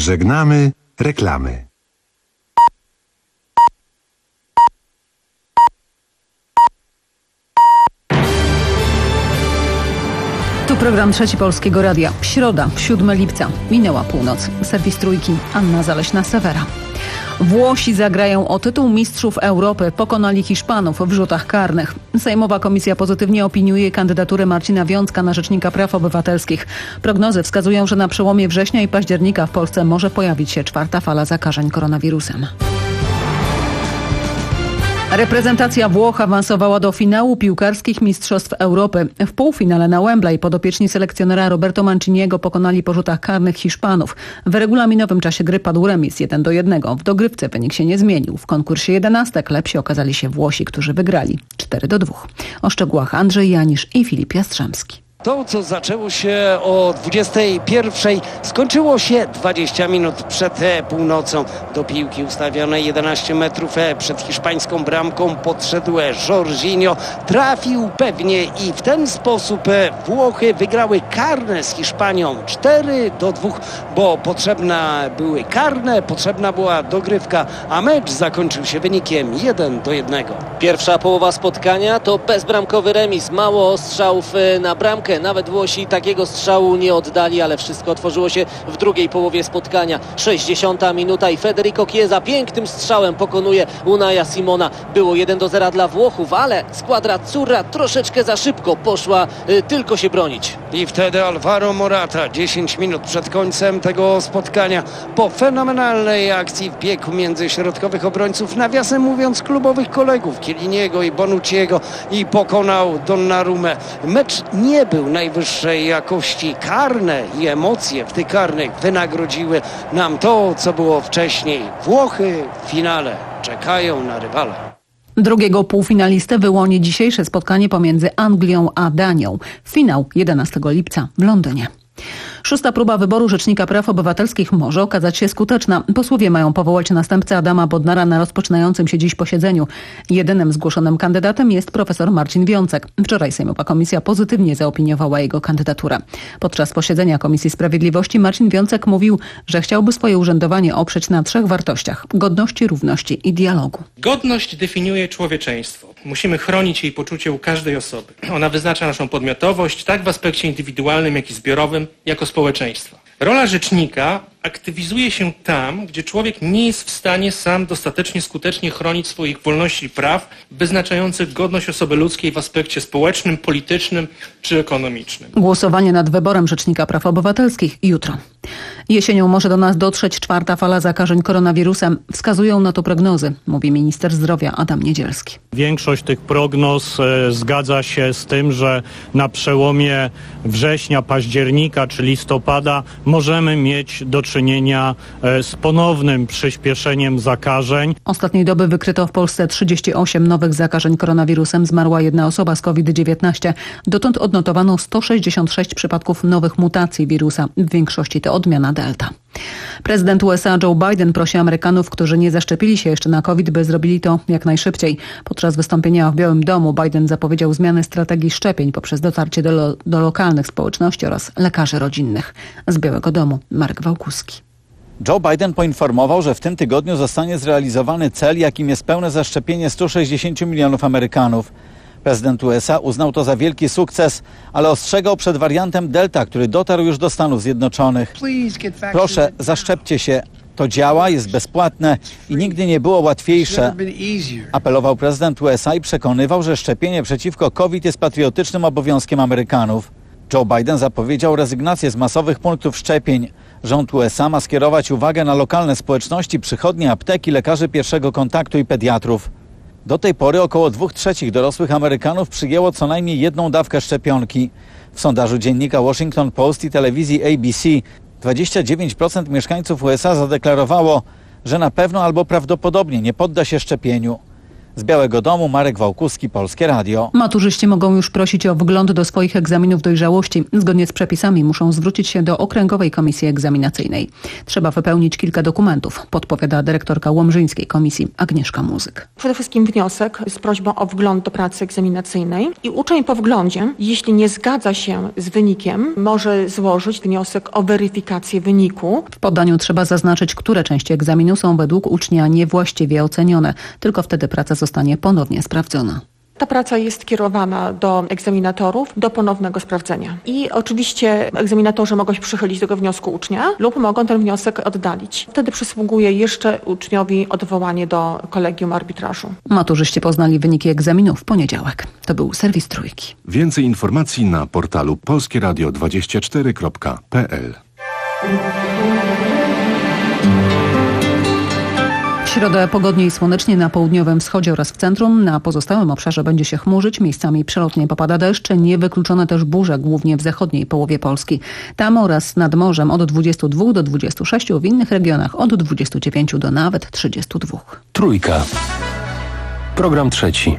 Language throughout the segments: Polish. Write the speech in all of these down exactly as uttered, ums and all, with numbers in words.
Żegnamy reklamy. Tu program Trzeci Polskiego Radia. Środa, siódmego lipca. Minęła północ. Serwis Trójki. Anna Zaleśna-Sewera. Włosi zagrają o tytuł mistrzów Europy. Pokonali Hiszpanów w rzutach karnych. Sejmowa Komisja pozytywnie opiniuje kandydaturę Marcina Wiącka na Rzecznika Praw Obywatelskich. Prognozy wskazują, że na przełomie września i października w Polsce może pojawić się czwarta fala zakażeń koronawirusem. Reprezentacja Włoch awansowała do finału piłkarskich Mistrzostw Europy. W półfinale na Wembley podopieczni selekcjonera Roberto Manciniego pokonali po rzutach karnych Hiszpanów. W regulaminowym czasie gry padł remis jeden do jednego. W dogrywce wynik się nie zmienił. W konkursie jedenastek lepsi okazali się Włosi, którzy wygrali cztery do dwóch. O szczegółach Andrzej Janisz i Filip Jastrzębski. To, co zaczęło się o dwudziestej pierwszej, skończyło się dwadzieścia minut przed północą. Do piłki ustawionej jedenaście metrów przed hiszpańską bramką podszedł Jorginho. Trafił pewnie i w ten sposób Włochy wygrały karne z Hiszpanią cztery do dwóch, bo potrzebne były karne, potrzebna była dogrywka, a mecz zakończył się wynikiem jeden do jednego. Pierwsza połowa spotkania to bezbramkowy remis. Mało strzałów na bramkę. Nawet Włosi takiego strzału nie oddali, ale wszystko otworzyło się w drugiej połowie spotkania. sześćdziesiąta minuta i Federico Chiesa pięknym strzałem pokonuje Unaja Simona. Było jeden do zera dla Włochów, ale składra Azzurra troszeczkę za szybko poszła y, tylko się bronić. I wtedy Alvaro Morata, dziesięć minut przed końcem tego spotkania, po fenomenalnej akcji wbiegł między środkowych obrońców, nawiasem mówiąc klubowych kolegów Chielliniego i Bonucciego, i pokonał Donnarumę. Mecz nie był najwyższej jakości. Karne i emocje w tych karnych wynagrodziły nam to, co było wcześniej. Włochy w finale czekają na rywala. Drugiego półfinalistę wyłoni dzisiejsze spotkanie pomiędzy Anglią a Danią. Finał jedenastego lipca w Londynie. Szósta próba wyboru Rzecznika Praw Obywatelskich może okazać się skuteczna. Posłowie mają powołać następcę Adama Bodnara na rozpoczynającym się dziś posiedzeniu. Jedynym zgłoszonym kandydatem jest profesor Marcin Wiącek. Wczoraj Sejmowa Komisja pozytywnie zaopiniowała jego kandydaturę. Podczas posiedzenia Komisji Sprawiedliwości Marcin Wiącek mówił, że chciałby swoje urzędowanie oprzeć na trzech wartościach: godności, równości i dialogu. Godność definiuje człowieczeństwo. Musimy chronić jej poczucie u każdej osoby. Ona wyznacza naszą podmiotowość, tak w aspekcie indywidualnym, jak i zbiorowym, jako społeczeństwa. Rola rzecznika aktywizuje się tam, gdzie człowiek nie jest w stanie sam dostatecznie skutecznie chronić swoich wolności i praw wyznaczających godność osoby ludzkiej w aspekcie społecznym, politycznym czy ekonomicznym. Głosowanie nad wyborem Rzecznika Praw Obywatelskich jutro. Jesienią może do nas dotrzeć czwarta fala zakażeń koronawirusem. Wskazują na to prognozy, mówi minister zdrowia Adam Niedzielski. Większość tych prognoz e, zgadza się z tym, że na przełomie września, października czy listopada możemy mieć do czynienia e, z ponownym przyspieszeniem zakażeń. Ostatniej doby wykryto w Polsce trzydzieści osiem nowych zakażeń koronawirusem. Zmarła jedna osoba z kowid dziewiętnaście. Dotąd odnotowano sto sześćdziesiąt sześć przypadków nowych mutacji wirusa. W większości to odmiana Delta. Prezydent U S A Joe Biden prosi Amerykanów, którzy nie zaszczepili się jeszcze na COVID, by zrobili to jak najszybciej. Podczas wystąpienia w Białym Domu Biden zapowiedział zmianę strategii szczepień poprzez dotarcie do, lo- do lokalnych społeczności oraz lekarzy rodzinnych. Z Białego Domu Marek Wałkuski. Joe Biden poinformował, że w tym tygodniu zostanie zrealizowany cel, jakim jest pełne zaszczepienie stu sześćdziesięciu milionów Amerykanów. Prezydent U S A uznał to za wielki sukces, ale ostrzegał przed wariantem Delta, który dotarł już do Stanów Zjednoczonych. Proszę, zaszczepcie się. To działa, jest bezpłatne i nigdy nie było łatwiejsze. Apelował prezydent U S A i przekonywał, że szczepienie przeciwko COVID jest patriotycznym obowiązkiem Amerykanów. Joe Biden zapowiedział rezygnację z masowych punktów szczepień. Rząd U S A ma skierować uwagę na lokalne społeczności, przychodnie, apteki, lekarzy pierwszego kontaktu i pediatrów. Do tej pory około dwóch trzecich dorosłych Amerykanów przyjęło co najmniej jedną dawkę szczepionki. W sondażu dziennika Washington Post i telewizji A B C dwadzieścia dziewięć procent mieszkańców U S A zadeklarowało, że na pewno albo prawdopodobnie nie podda się szczepieniu. Z Białego Domu Marek Wałkuski, Polskie Radio. Maturzyści mogą już prosić o wgląd do swoich egzaminów dojrzałości. Zgodnie z przepisami muszą zwrócić się do Okręgowej Komisji Egzaminacyjnej. Trzeba wypełnić kilka dokumentów, podpowiada dyrektorka Łomżyńskiej Komisji Agnieszka Muzyk. Przede wszystkim wniosek z prośbą o wgląd do pracy egzaminacyjnej i uczeń po wglądzie, jeśli nie zgadza się z wynikiem, może złożyć wniosek o weryfikację wyniku. W poddaniu trzeba zaznaczyć, które części egzaminu są według ucznia niewłaściwie ocenione. Tylko wtedy praca zostanie ponownie sprawdzona. Ta praca jest kierowana do egzaminatorów do ponownego sprawdzenia. I oczywiście egzaminatorzy mogą się przychylić do tego wniosku ucznia lub mogą ten wniosek oddalić. Wtedy przysługuje jeszcze uczniowi odwołanie do kolegium arbitrażu. Maturzyści poznali wyniki egzaminu w poniedziałek. To był serwis Trójki. Więcej informacji na portalu polskie radio dwadzieścia cztery kropka p l. W środę pogodnie i słonecznie na południowym wschodzie oraz w centrum. Na pozostałym obszarze będzie się chmurzyć, miejscami przelotnie popada deszcz. Niewykluczone też burze, głównie w zachodniej połowie Polski. Tam oraz nad morzem od dwudziestu dwóch do dwudziestu sześciu, w innych regionach od dwudziestu dziewięciu do nawet trzydziestu dwóch. Trójka. Program trzeci.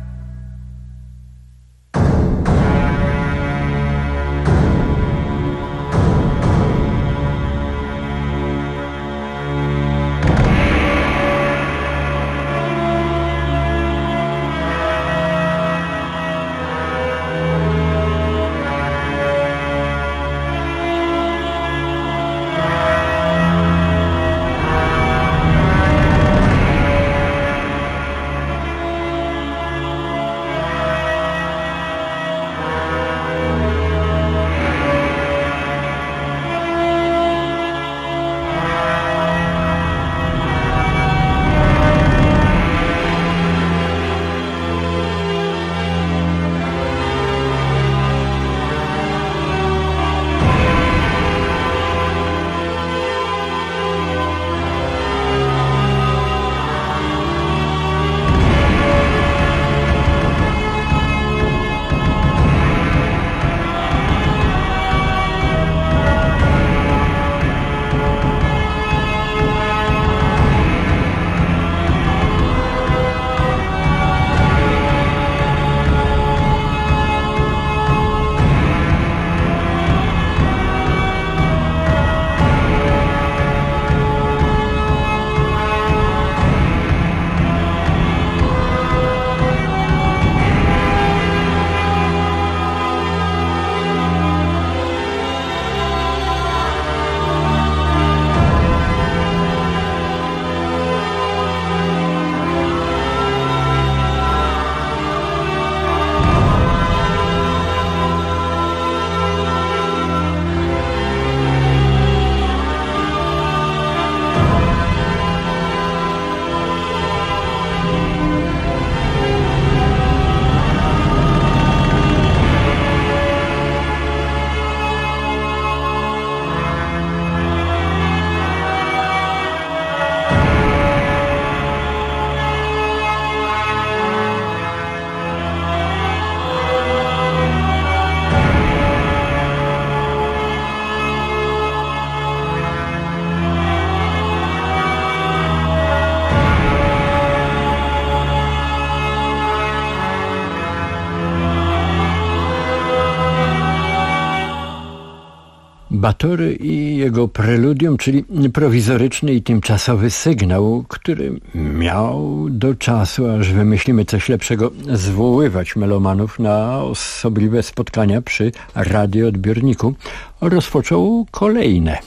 Batory i jego preludium, czyli prowizoryczny i tymczasowy sygnał, który miał do czasu, aż wymyślimy coś lepszego, zwoływać melomanów na osobliwe spotkania przy radioodbiorniku, rozpoczął kolejne.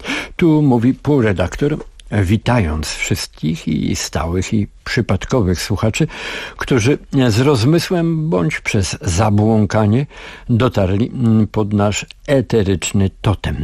Tu mówi półredaktor, witając wszystkich i stałych i przypadkowych słuchaczy, którzy z rozmysłem bądź przez zabłąkanie dotarli pod nasz eteryczny totem.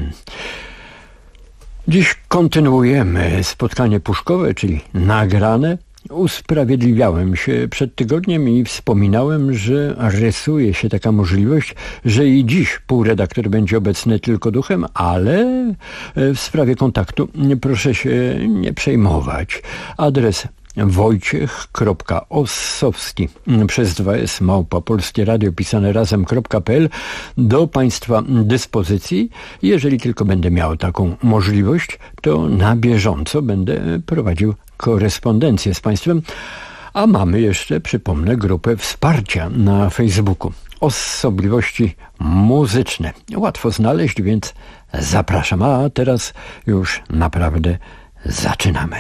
Dziś kontynuujemy spotkanie puszkowe, czyli nagrane. Usprawiedliwiałem się przed tygodniem i wspominałem, że rysuje się taka możliwość, że i dziś półredaktor będzie obecny tylko duchem, ale w sprawie kontaktu proszę się nie przejmować. Adres wojciech kropka ossowski przez dwa s małpa polskie radio pisane razem.pl do Państwa dyspozycji. Jeżeli tylko będę miał taką możliwość, to na bieżąco będę prowadził korespondencję z Państwem. A mamy jeszcze, przypomnę, grupę wsparcia na Facebooku. Osobliwości muzyczne. Łatwo znaleźć, więc zapraszam. A teraz już naprawdę zaczynamy.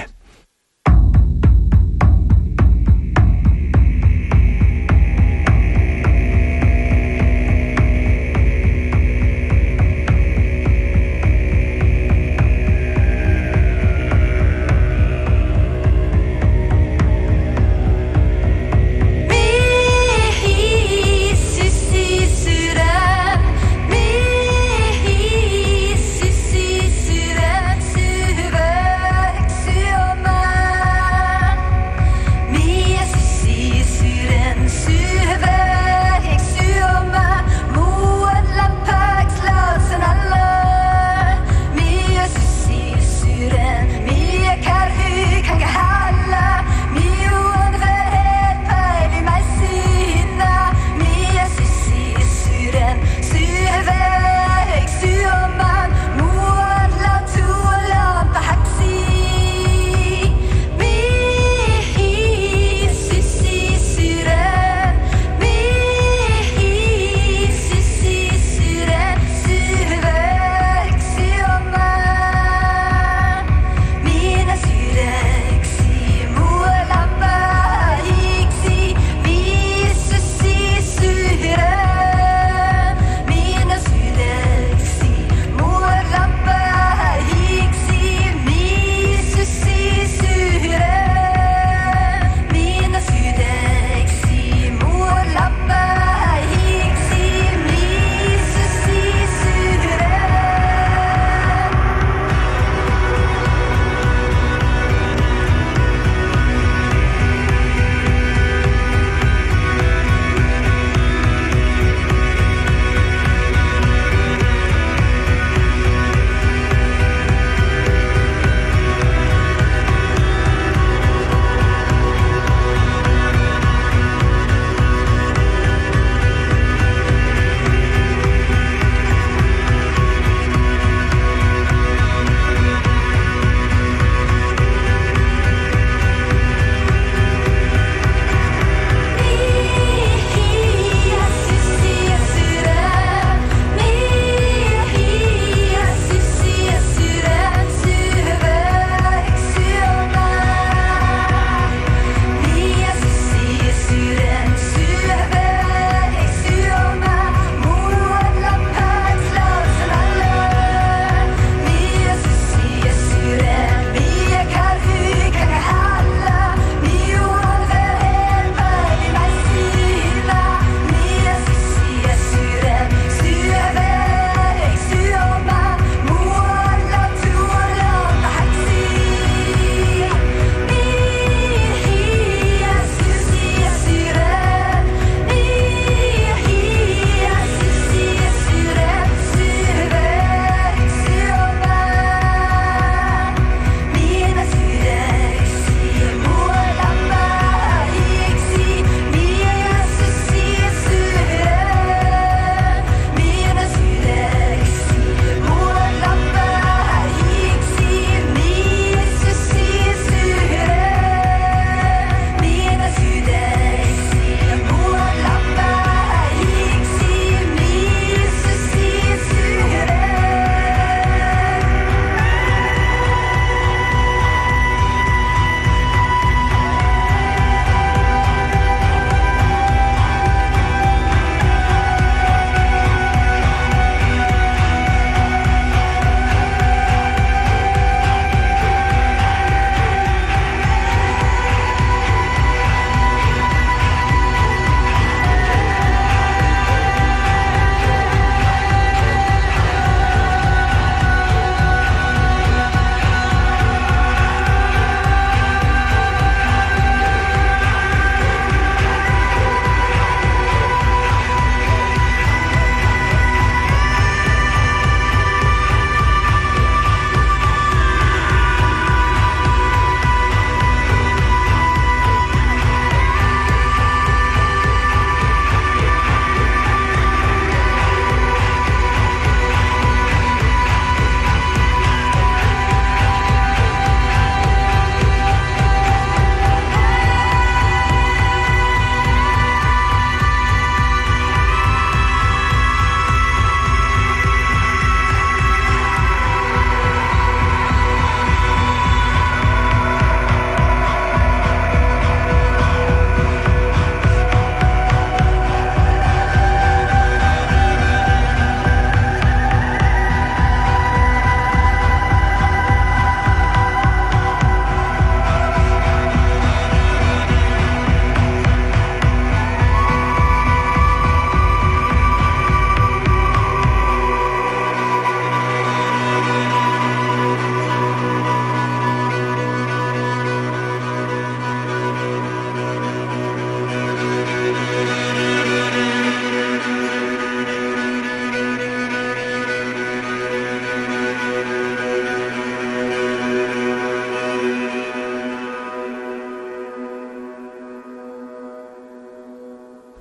Sur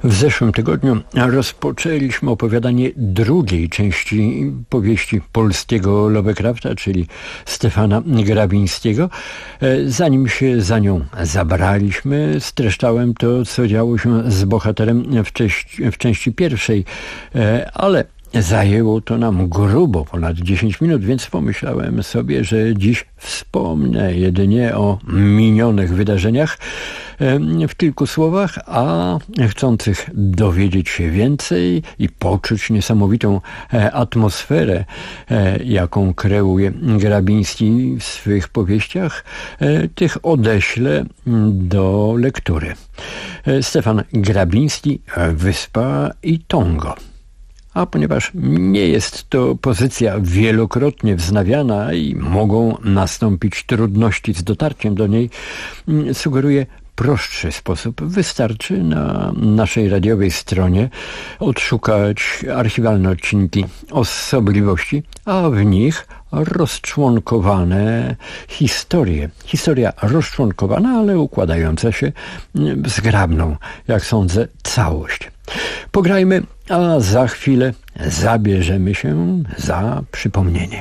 W zeszłym tygodniu rozpoczęliśmy opowiadanie drugiej części powieści polskiego Lovecrafta, czyli Stefana Grabińskiego. Zanim się za nią zabraliśmy, streszczałem to, co działo się z bohaterem w części, w części pierwszej, ale zajęło to nam grubo ponad dziesięć minut, więc pomyślałem sobie, że dziś wspomnę jedynie o minionych wydarzeniach w kilku słowach, a chcących dowiedzieć się więcej i poczuć niesamowitą atmosferę, jaką kreuje Grabiński w swych powieściach, tych odeślę do lektury. Stefan Grabiński, Wyspa i Tongo. A ponieważ nie jest to pozycja wielokrotnie wznawiana i mogą nastąpić trudności z dotarciem do niej, sugeruję prostszy sposób. Wystarczy na naszej radiowej stronie odszukać archiwalne odcinki Osobliwości, a w nich rozczłonkowane historie. Historia rozczłonkowana, ale układająca się w zgrabną, jak sądzę, całość. Pograjmy, a za chwilę zabierzemy się za przypomnienie.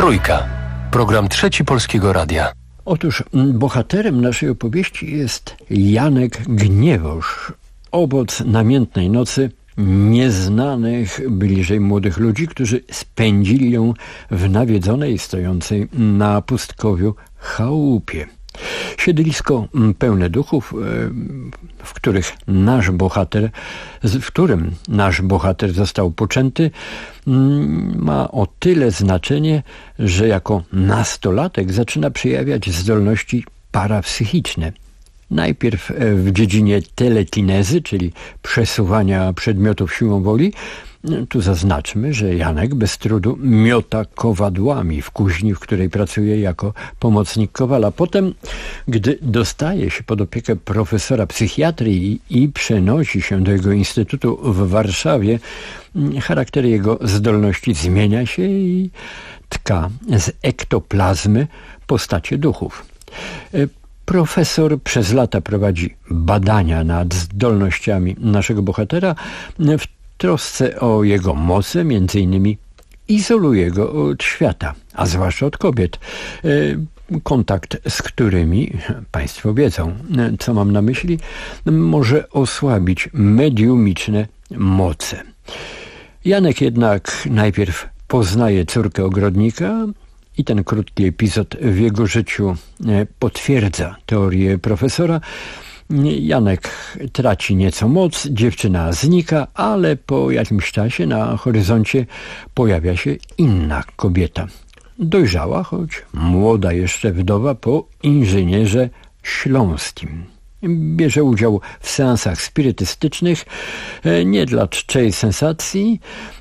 Trójka. Program Trzeci Polskiego Radia. Otóż bohaterem naszej opowieści jest Janek Gniewosz, owoc namiętnej nocy nieznanych bliżej młodych ludzi, którzy spędzili ją w nawiedzonej, stojącej na pustkowiu chałupie. Siedlisko pełne duchów, w których nasz bohater, w którym nasz bohater został poczęty, ma o tyle znaczenie, że jako nastolatek zaczyna przejawiać zdolności parapsychiczne. Najpierw w dziedzinie telekinezy, czyli przesuwania przedmiotów siłą woli. Tu zaznaczmy, że Janek bez trudu miota kowadłami w kuźni, w której pracuje jako pomocnik kowala. Potem, gdy dostaje się pod opiekę profesora psychiatrii i przenosi się do jego instytutu w Warszawie, charakter jego zdolności zmienia się i tka z ektoplazmy postacie duchów. Profesor przez lata prowadzi badania nad zdolnościami naszego bohatera. W trosce o jego moce, między innymi izoluje go od świata, a zwłaszcza od kobiet, kontakt z którymi, państwo wiedzą, co mam na myśli, może osłabić mediumiczne moce. Janek jednak najpierw poznaje córkę ogrodnika i ten krótki epizod w jego życiu potwierdza teorię profesora. Janek traci nieco moc, dziewczyna znika, ale po jakimś czasie na horyzoncie pojawia się inna kobieta. Dojrzała, choć młoda jeszcze wdowa po inżynierze śląskim. Bierze udział w seansach spirytystycznych, nie dla czczej sensacji.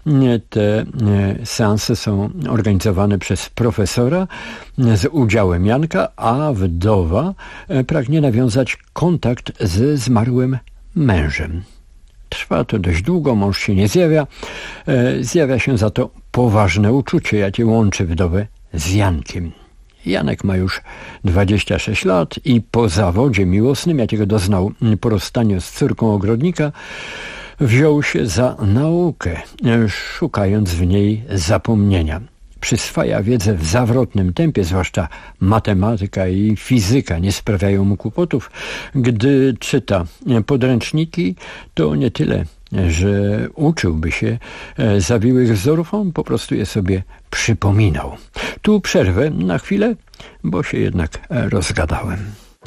Te seanse są organizowane przez profesora z udziałem Janka, a wdowa pragnie nawiązać kontakt ze zmarłym mężem. Trwa to dość długo, mąż się nie zjawia. Zjawia się za to poważne uczucie, jakie łączy wdowę z Jankiem. Janek ma już dwadzieścia sześć lat i po zawodzie miłosnym, jakiego doznał po rozstaniu z córką ogrodnika, wziął się za naukę, szukając w niej zapomnienia. Przyswaja wiedzę w zawrotnym tempie, zwłaszcza matematyka i fizyka nie sprawiają mu kłopotów. Gdy czyta podręczniki, to nie tyle, że uczyłby się zawiłych wzorów, on po prostu je sobie przypominał. Tu przerwę na chwilę, bo się jednak rozgadałem.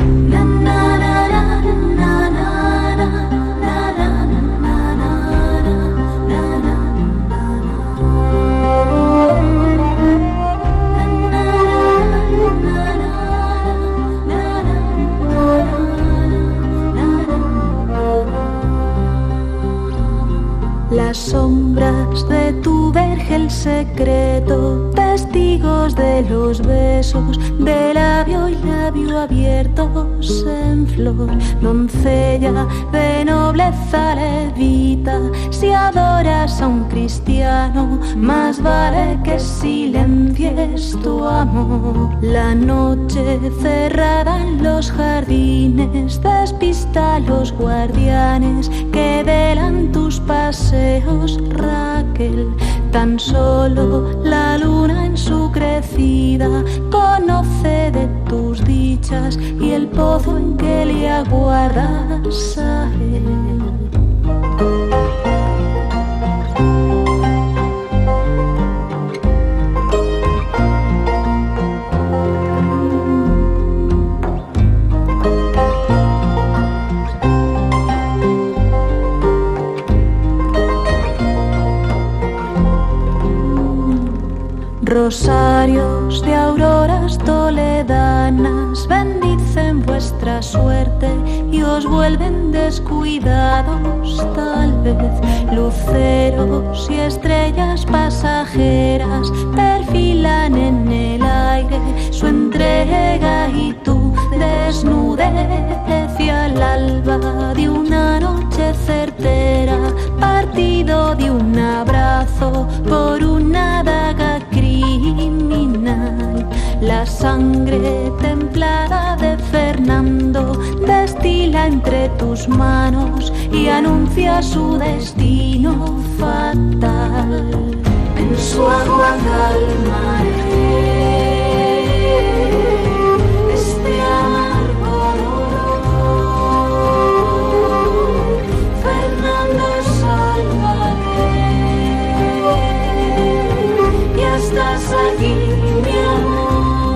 Las sombras de tu vergel secreto, testigos de los besos, de labio y labio abiertos en flor. Doncella de nobleza levita, si adoras a un cristiano, más vale que silencies tu amor. La noche cerrada en los jardines despista a los guardianes que velan tus paseos, Raquel. Tan solo la luna en su crecida conoce de tus dichas y el pozo en que le aguardas a él. Rosarios de auroras toledanas bendicen vuestra suerte y os vuelven descuidados tal vez. Luceros y estrellas pasajeras perfilan en el aire su entrega y tu desnudez y al alba de una noche certera, partido de un abrazo por una daga criminal. La sangre templada de Fernando destila entre tus manos y anuncia su destino fatal. En su agua calmaré estás aquí, mi amor.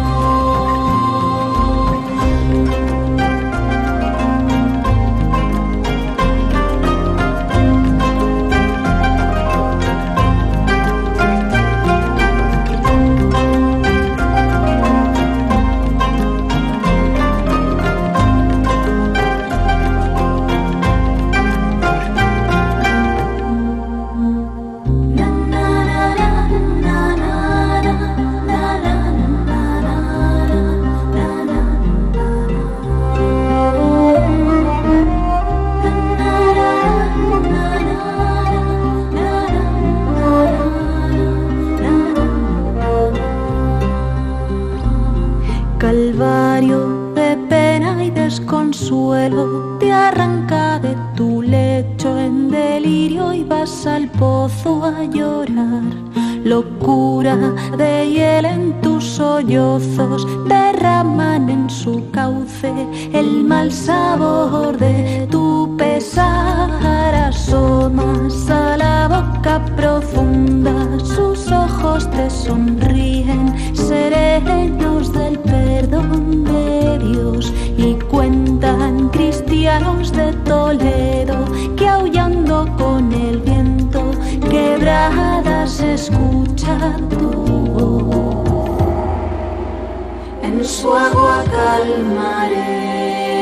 Calvario de pena y desconsuelo, te arranca de tu lecho en delirio y vas al pozo a llorar. Locura de hiel en tus sollozos, derraman en su cauce el mal sabor de tu pesar. Asomas a la boca profunda, sus ojos te sonríen, serenos del perdón de Dios, y cuentan cristianos de Toledo que aullando con el viento quebradas escucha tu voz. En su agua calmaré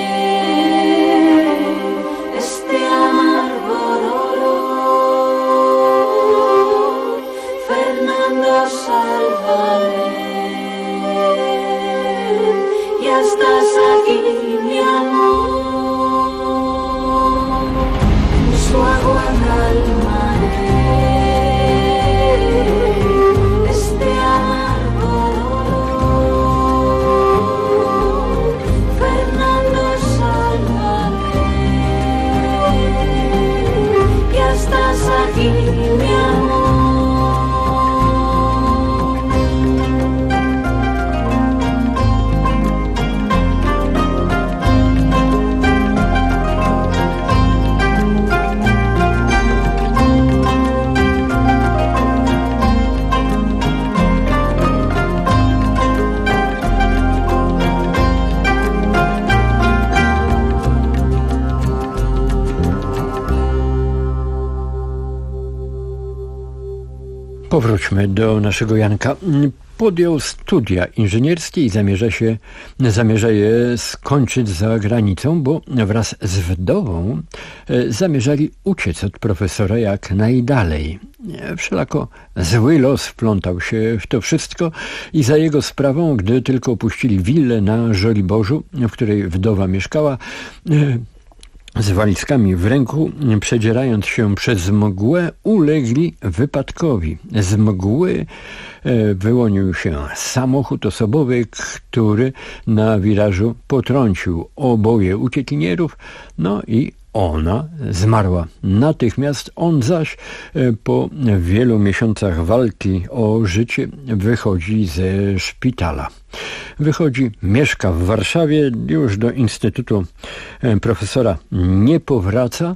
este amargo dolor, Fernando, sálvame. Ya estás aquí, mi amor. En su agua calmaré este amargo dolor, Fernando, sálvame. Ya estás aquí, mi amor. Powróćmy do naszego Janka. Podjął studia inżynierskie i zamierza się, zamierza je skończyć za granicą, bo wraz z wdową zamierzali uciec od profesora jak najdalej. Wszelako zły los wplątał się w to wszystko i za jego sprawą, gdy tylko opuścili willę na Żoliborzu, w której wdowa mieszkała, z walizkami w ręku, przedzierając się przez mgłę, ulegli wypadkowi. Z mgły wyłonił się samochód osobowy, który na wirażu potrącił oboje uciekinierów, no i ona zmarła natychmiast. On zaś po wielu miesiącach walki o życie wychodzi ze szpitala. Wychodzi, mieszka w Warszawie, już do Instytutu profesora nie powraca.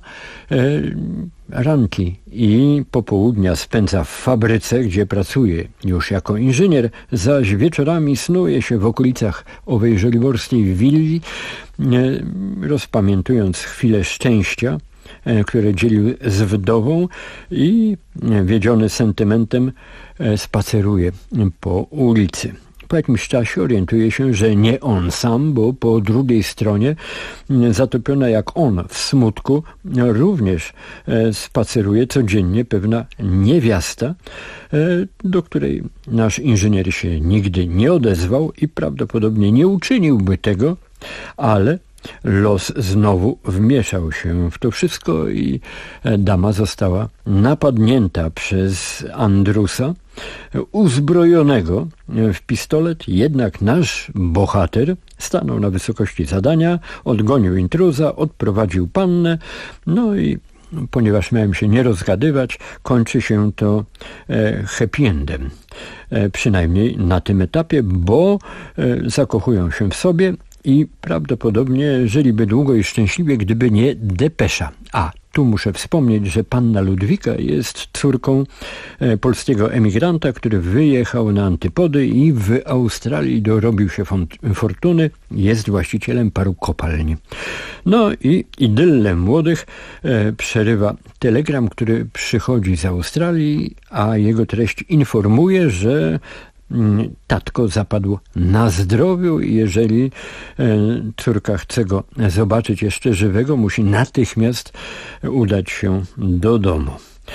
Ranki i popołudnia spędza w fabryce, gdzie pracuje już jako inżynier, zaś wieczorami snuje się w okolicach owej żoliborskiej willi, rozpamiętując chwilę szczęścia, które dzielił z wdową, i wiedziony sentymentem spaceruje po ulicy. Po jakimś czasie orientuje się, że nie on sam, bo po drugiej stronie, zatopiona jak on w smutku, również spaceruje codziennie pewna niewiasta, do której nasz inżynier się nigdy nie odezwał i prawdopodobnie nie uczyniłby tego, ale los znowu wmieszał się w to wszystko i dama została napadnięta przez Andrusa, uzbrojonego w pistolet. Jednak nasz bohater stanął na wysokości zadania, odgonił intruza, odprowadził pannę, no i ponieważ miałem się nie rozgadywać, kończy się to happy endem. Przynajmniej na tym etapie, bo zakochują się w sobie i prawdopodobnie żyliby długo i szczęśliwie, gdyby nie depesza. A Tu muszę wspomnieć, że panna Ludwika jest córką polskiego emigranta, który wyjechał na antypody i w Australii dorobił się fortuny. Jest właścicielem paru kopalni. No i idyllę młodych przerywa telegram, który przychodzi z Australii, a jego treść informuje, że tatko zapadł na zdrowiu i jeżeli córka chce go zobaczyć jeszcze żywego, musi natychmiast udać się do domu.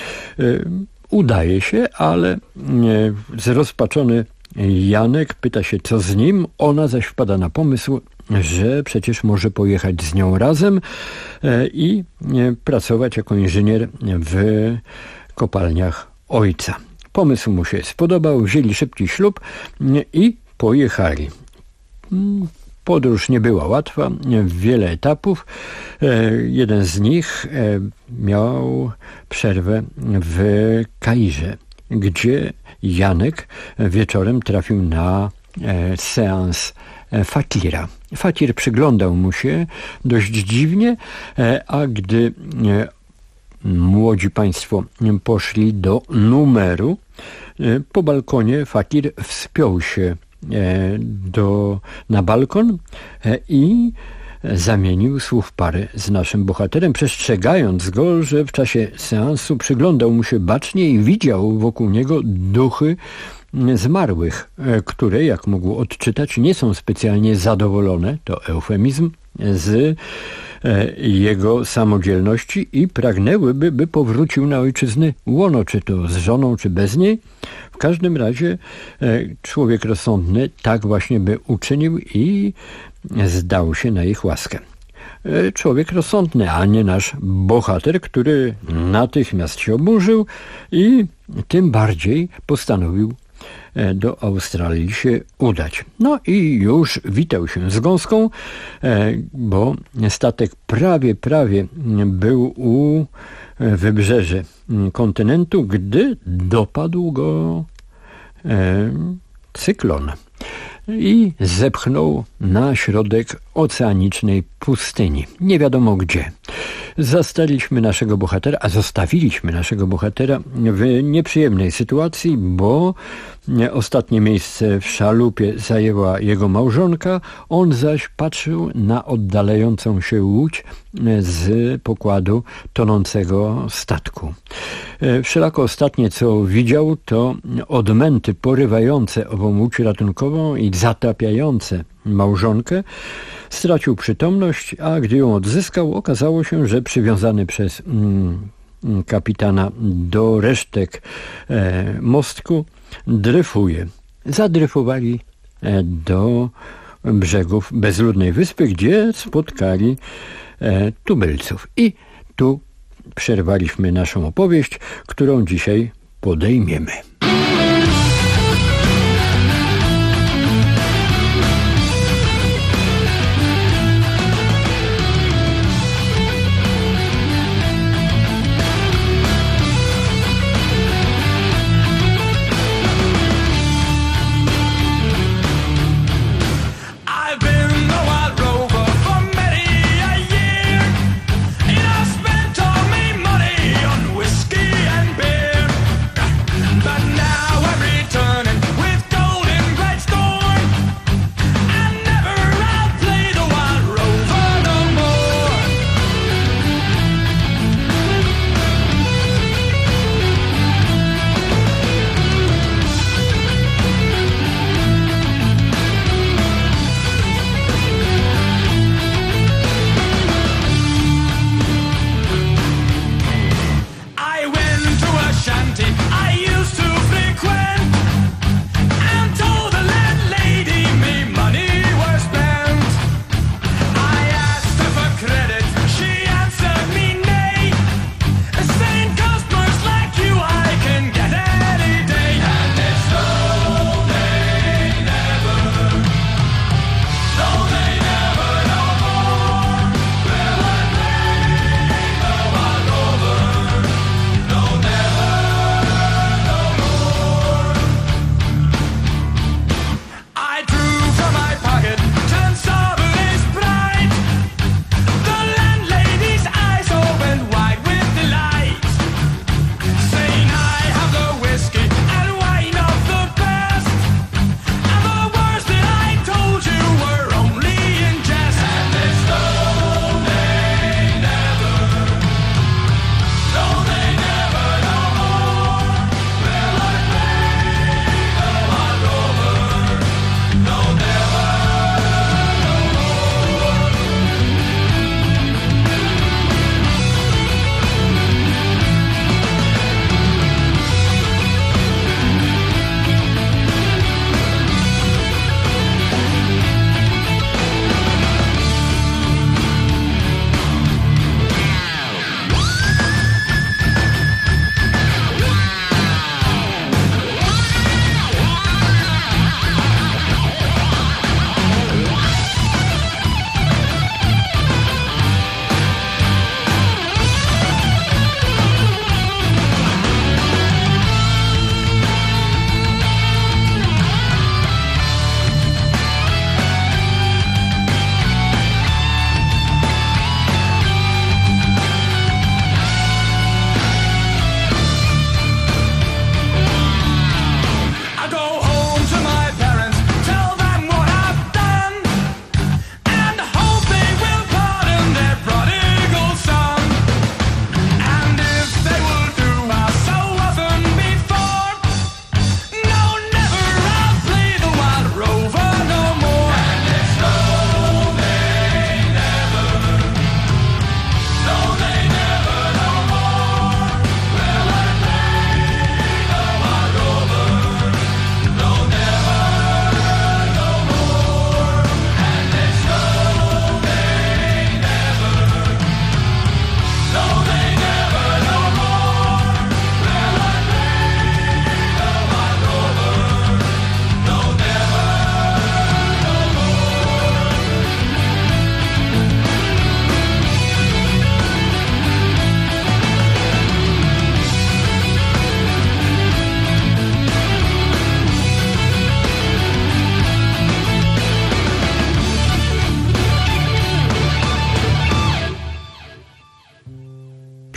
Udaje się, ale zrozpaczony Janek pyta się, co z nim. Ona zaś wpada na pomysł, że przecież może pojechać z nią razem i pracować jako inżynier w kopalniach ojca. Pomysł mu się spodobał, wzięli szybki ślub i pojechali. Podróż nie była łatwa, wiele etapów. Jeden z nich miał przerwę w Kairze, gdzie Janek wieczorem trafił na seans fakira. Fakir przyglądał mu się dość dziwnie, a gdy młodzi państwo poszli do numeru, po balkonie fakir wspiął się do, na balkon i zamienił słów parę z naszym bohaterem, przestrzegając go, że w czasie seansu przyglądał mu się bacznie i widział wokół niego duchy zmarłych, które, jak mógł odczytać, nie są specjalnie zadowolone, to eufemizm, z jego samodzielności i pragnęłyby, by powrócił na ojczyznę łono, czy to z żoną, czy bez niej. W każdym razie człowiek rozsądny tak właśnie by uczynił i zdał się na ich łaskę. Człowiek rozsądny, a nie nasz bohater, który natychmiast się oburzył i tym bardziej postanowił do Australii się udać. No i już witał się z gąską, bo statek prawie, prawie był u wybrzeży kontynentu, gdy dopadł go cyklon i zepchnął na środek oceanicznej pustyni. Nie wiadomo gdzie. Zastaliśmy naszego bohatera, a zostawiliśmy naszego bohatera w nieprzyjemnej sytuacji, bo ostatnie miejsce w szalupie zajęła jego małżonka, on zaś patrzył na oddalającą się łódź z pokładu tonącego statku. Wszelako ostatnie, co widział, to odmęty porywające ową łódź ratunkową i zatapiające małżonkę. Stracił przytomność, a gdy ją odzyskał, okazało się, że przywiązany przez mm, kapitana do resztek e, mostku dryfuje. Zadryfowali e, do brzegów bezludnej wyspy, gdzie spotkali e, tubylców. I tu przerwaliśmy naszą opowieść, którą dzisiaj podejmiemy. But now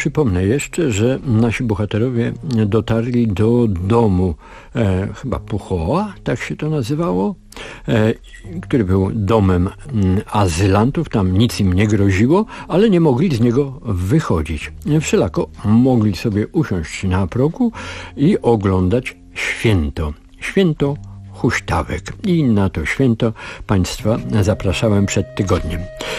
Przypomnę jeszcze, że nasi bohaterowie dotarli do domu, e, chyba Puchoa, tak się to nazywało, e, który był domem m, azylantów, tam nic im nie groziło, ale nie mogli z niego wychodzić. Wszelako mogli sobie usiąść na progu i oglądać święto. Święto huśtawek. I na to święto Państwa zapraszałem przed tygodniem.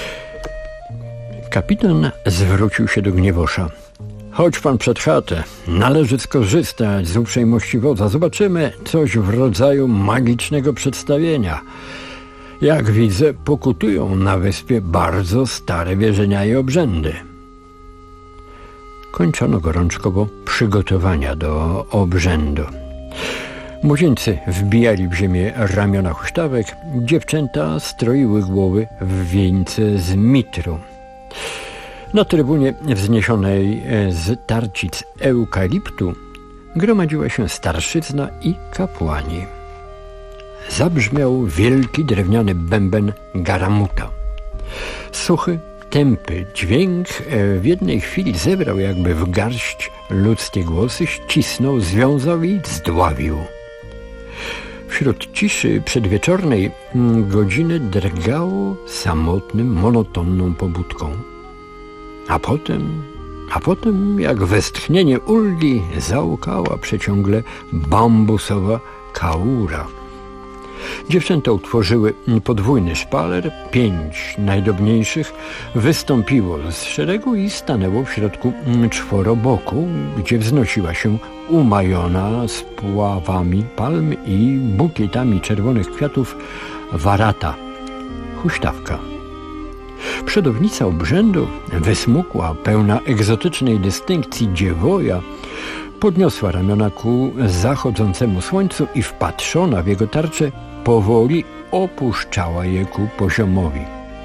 Kapitan zwrócił się do Gniewosza. Chodź pan przed chatę. Należy skorzystać z uprzejmości wodza. Zobaczymy coś w rodzaju magicznego przedstawienia. Jak widzę, pokutują na wyspie bardzo stare wierzenia i obrzędy. Kończono gorączkowo przygotowania do obrzędu. Młodzieńcy wbijali w ziemię ramiona huśtawek, dziewczęta stroiły głowy w wieńce z mitru. Na trybunie wzniesionej z tarcic eukaliptu gromadziła się starszyzna i kapłani. Zabrzmiał wielki drewniany bęben garamuta. Suchy, tępy dźwięk w jednej chwili zebrał jakby w garść ludzkie głosy, ścisnął, związał i zdławił. Wśród ciszy przedwieczornej godziny drgało samotnym, monotonną pobudką. A potem, a potem jak westchnienie ulgi załkała przeciągle bambusowa kaura. Dziewczęta utworzyły podwójny szpaler, pięć najdobniejszych wystąpiło z szeregu i stanęło w środku czworoboku, gdzie wznosiła się umajona z pławami palm i bukietami czerwonych kwiatów warata, huśtawka. Przodownica obrzędu, wysmukła, pełna egzotycznej dystynkcji dziewoja, podniosła ramiona ku zachodzącemu słońcu i wpatrzona w jego tarczę powoli opuszczała je ku poziomowi.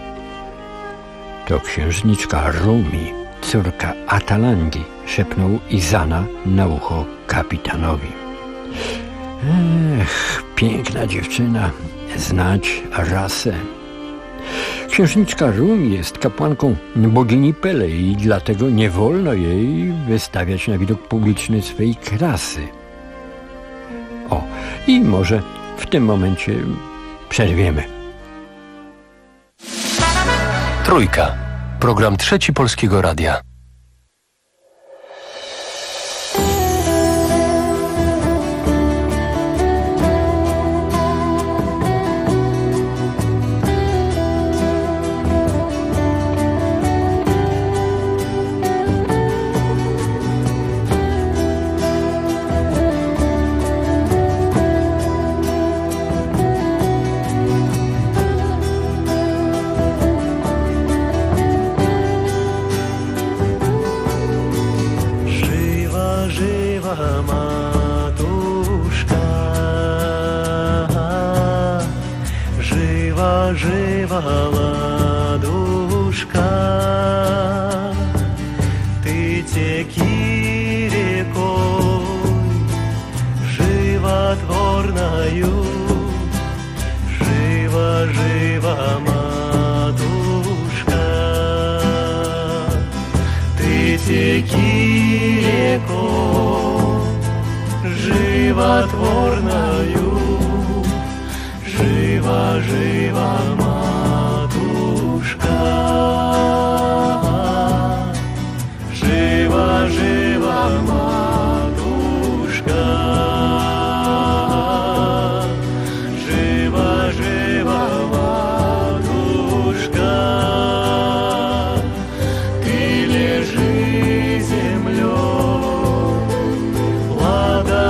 To księżniczka Rumi, córka Atalangi, szepnął Izana na ucho kapitanowi. Ech, piękna dziewczyna, znać rasę. Księżniczka Rumi jest kapłanką bogini Pele i dlatego nie wolno jej wystawiać na widok publiczny swej krasy. O, i może w tym momencie przerwiemy. Trójka. Program Trzeci Polskiego Radia.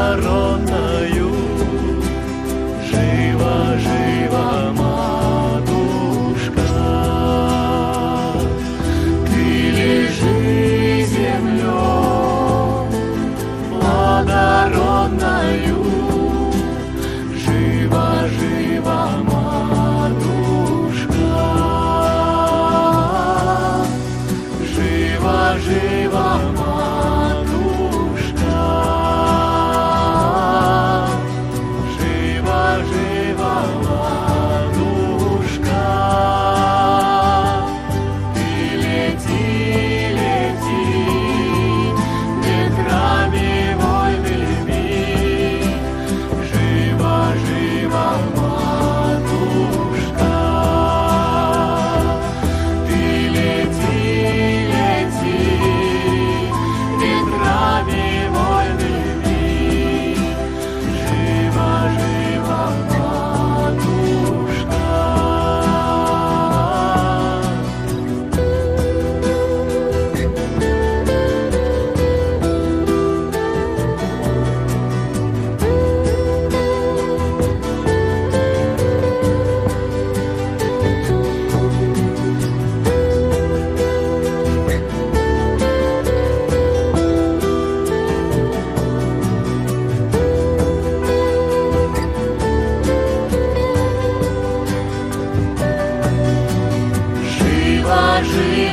Жива, жива, матушка.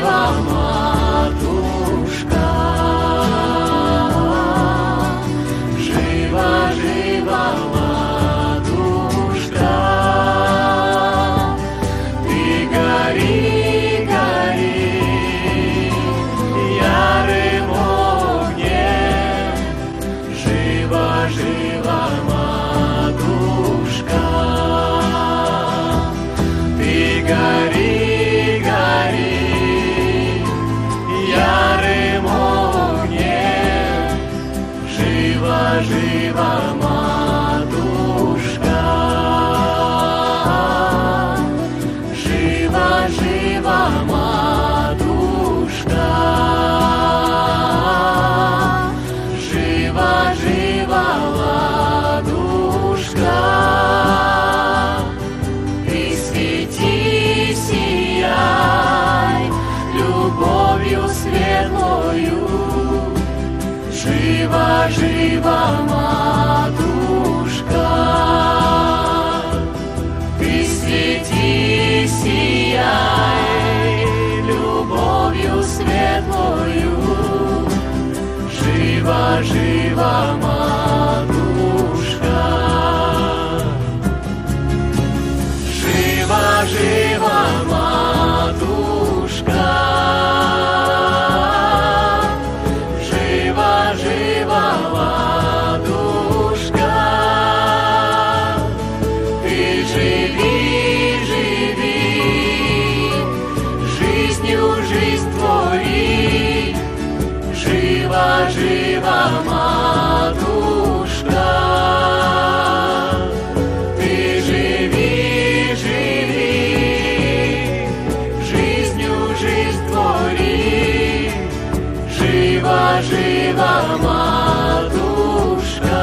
żywa matuszka, żywa, żywa matuszka, ty gari, gari, jarym ogniem, żywa, żywa matuszka, ty gari, gari, jarym ogniem, żywa, żywa matuszka, żywa, żywa matuszka, żywa, żywa ладушка, ты свети, сияй любовью светлою, жива, жива матушка, ты свети, сияй любовью светлою, жива, жива матушка, жива, жива матушка, жива, жива матушка, ты живи, живи, жизнью жизнь твори, жива, жива матушка, ты живи, живи, жизнью жизнь твори, жива, жива матушка.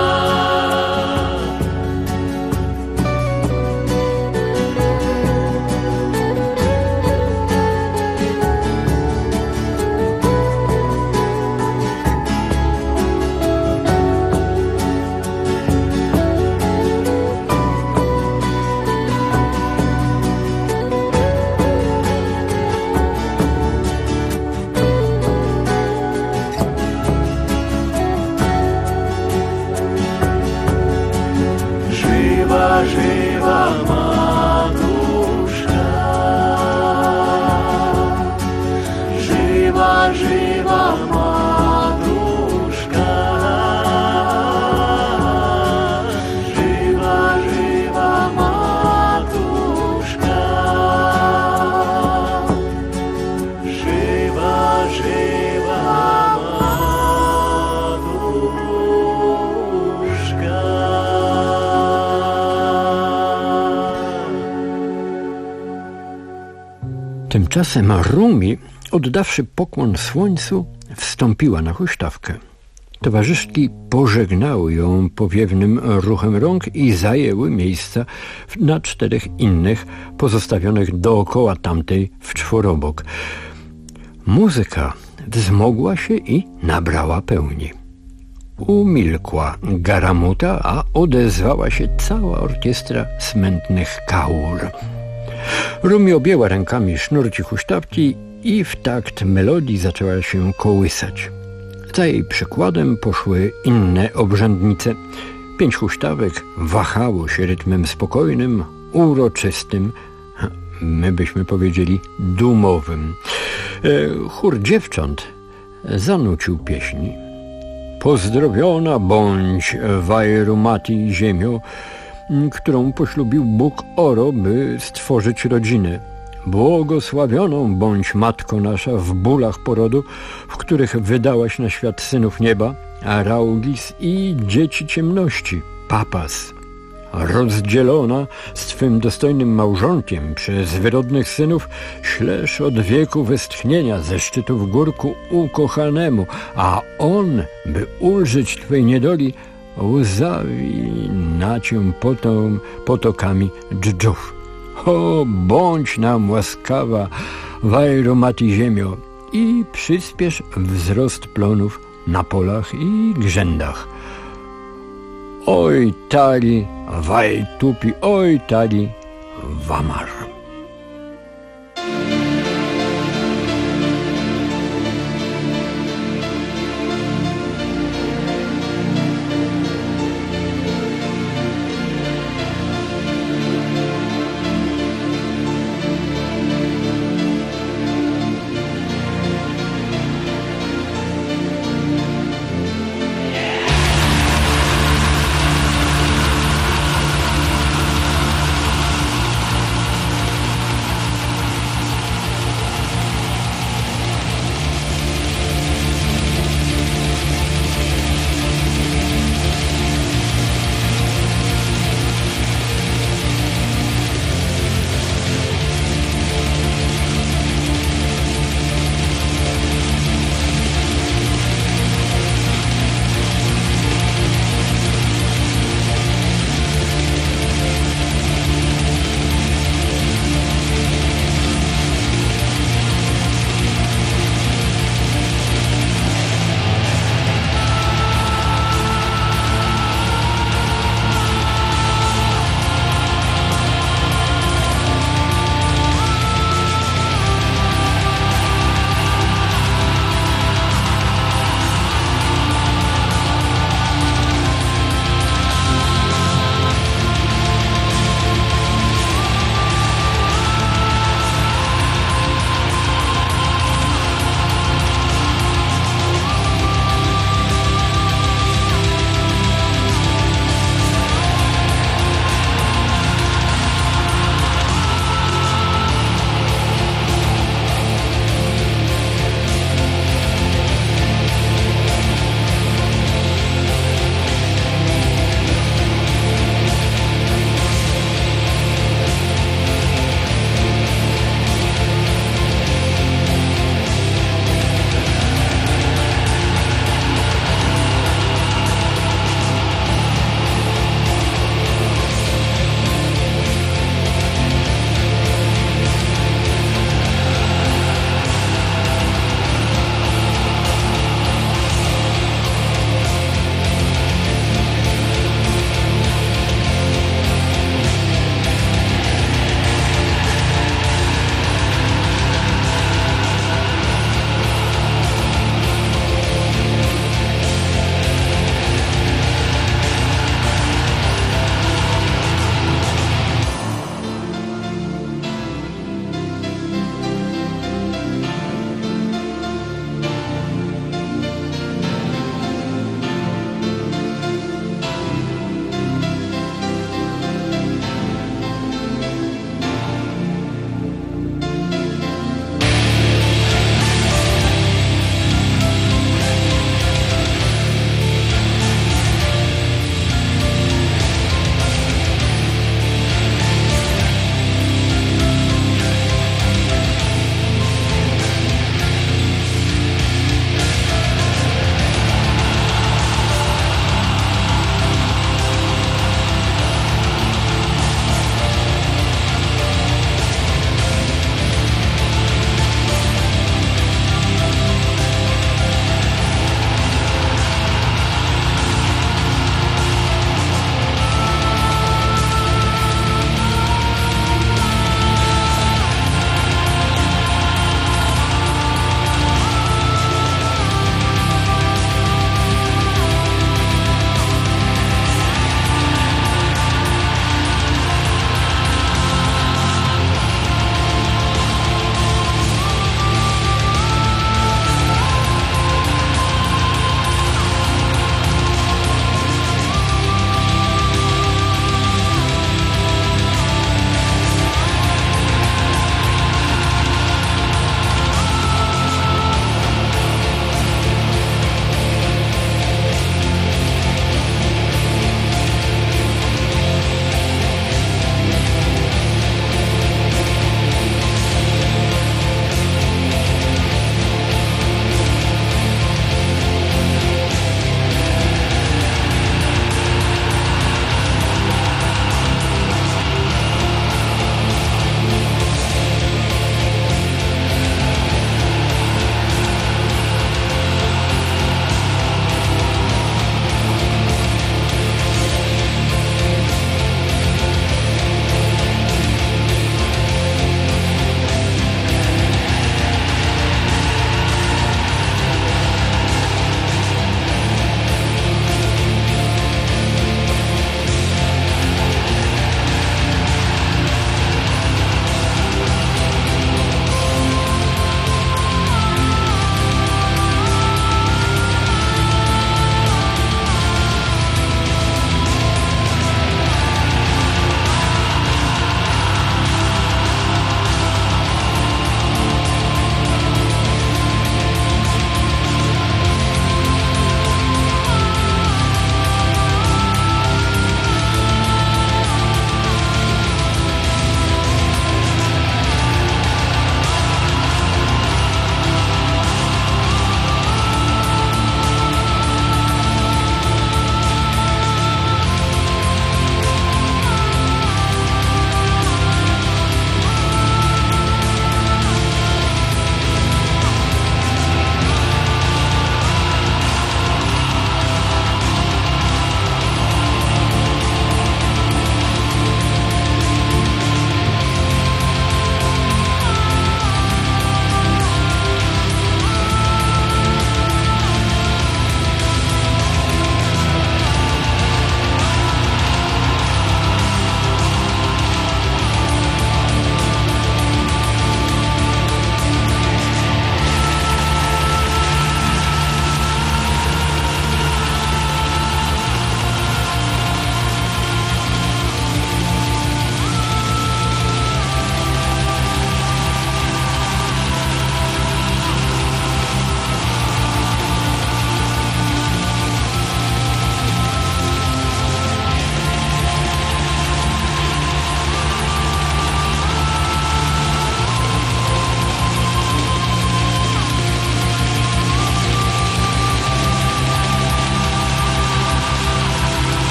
Жива, жива матушка, жива, жива матушка, жива, жива матушка, жива, жива матушка. Tymczasem Rumi, oddawszy pokłon słońcu, wstąpiła na huśtawkę. Towarzyszki pożegnały ją powiewnym ruchem rąk i zajęły miejsca na czterech innych, pozostawionych dookoła tamtej w czworobok. Muzyka wzmogła się i nabrała pełni. Umilkła garamuta, a odezwała się cała orkiestra smętnych kaur. Rumi objęła rękami sznurki huśtawki i w takt melodii zaczęła się kołysać. Za jej przykładem poszły inne obrzędnice. Pięć huśtawek wahało się rytmem spokojnym, uroczystym, my byśmy powiedzieli dumowym. Chór dziewcząt zanucił pieśni. Pozdrowiona bądź Wairumati ziemio, którą poślubił Bóg Oro, by stworzyć rodzinę. Błogosławioną bądź Matko nasza w bólach porodu, w których wydałaś na świat synów nieba, Araugis i dzieci ciemności, Papas. Rozdzielona z Twym dostojnym małżonkiem przez wyrodnych synów, ślesz od wieku westchnienia ze szczytów gór ku ukochanemu, a on, by ulżyć Twej niedoli, łzawi na Cię potą, potokami dżdżów. O, bądź nam łaskawa, Wairumati ziemio, i przyspiesz wzrost plonów na polach i grzędach. Oj tali, Vaitupi, oj tali, Vamar.